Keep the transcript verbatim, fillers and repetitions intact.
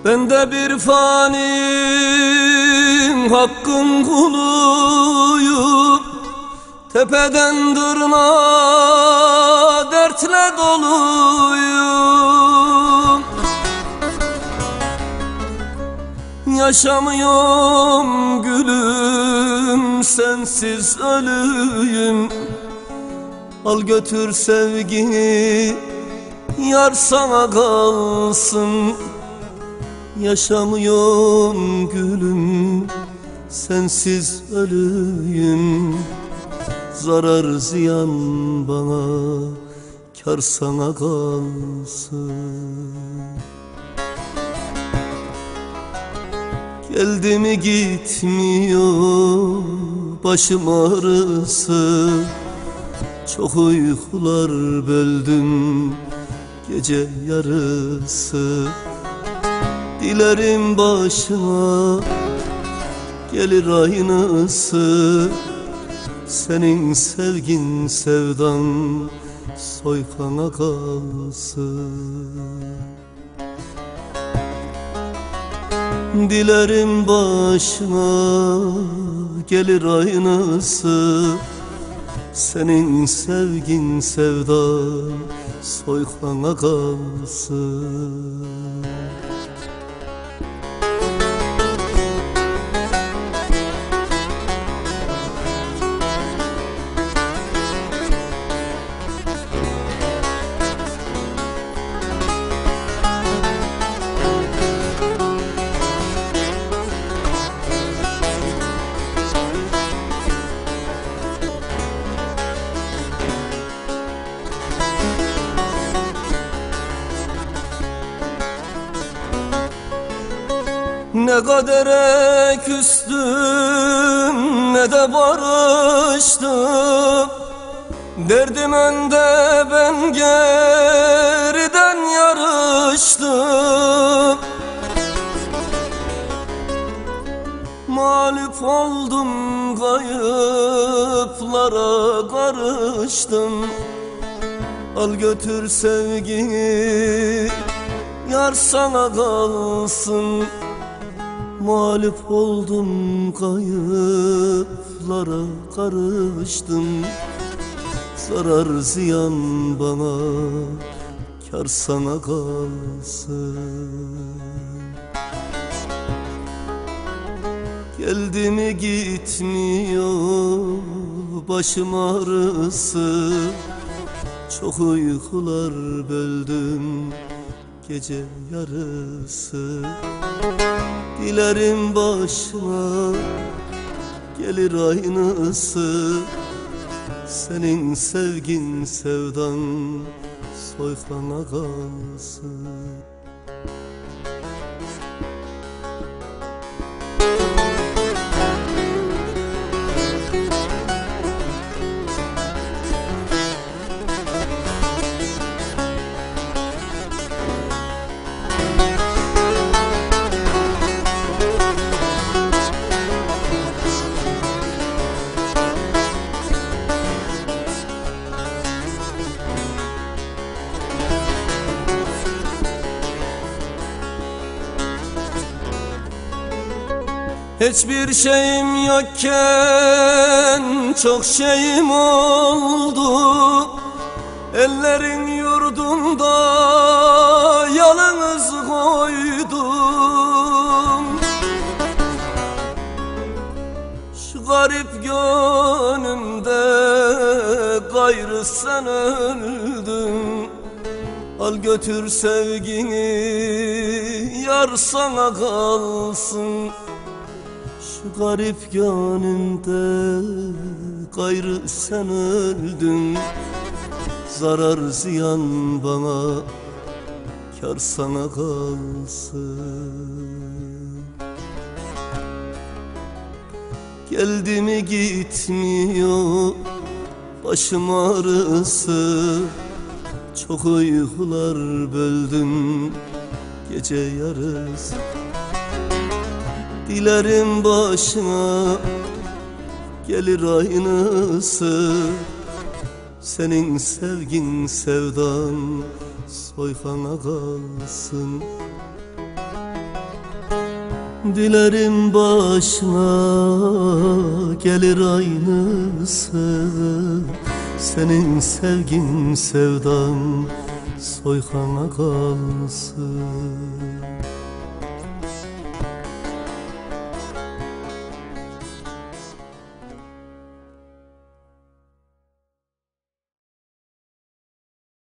Ben de bir fanim, hakkın kuluyum. Tepeden tırnağa dertle doluyum. Yaşamıyorum gülüm, sensiz ölüyüm. Al götür sevgini, yar sana kalsın. Yaşamıyorum gülüm, sensiz ölüyüm. Zarar ziyan bana, kar sana kalsın. Geldi mi gitmiyor başım ağrısı. Çok uykular böldüm gece yarısı. Dilerim başına gelir aynısı. Senin sevgin sevdan soykana kalsın. Dilerim başına gelir aynısı. Senin sevgin sevdan soykana kalsın. Ne kadere küstüm, ne de barıştım. Derdim önde, ben geriden yarıştım. Mağlup oldum, kayıplara karıştım. Al götür sevgini, yar sana kalsın. Mağlup oldum, kayıplara karıştım. Zarar ziyan bana, kar sana kalsın. Geldi mi gitmiyor başım ağrısı. Çok uykular böldüm gece yarısı. Dilerim başına gelir aynısı. Senin sevgin sevdan soykana kalsın. Hiçbir şeyim yokken çok şeyim oldu. Ellerin yurdunda yalnız koydum. Şu garip gönlümde gayrı sen öldün. Al götür sevgini, yar sana kalsın. Şu garip gönlümde gayrı sen öldün. Zarar ziyan bana, kar sana kalsın. Geldi mi gitmiyor başım ağrısı. Çok uykular böldüm gece yarısı. Dilerim başına gelir aynısı. Senin sevgin sevdan soykana kalsın. Dilerim başına gelir aynısı. Senin sevgin sevdan soykana kalsın.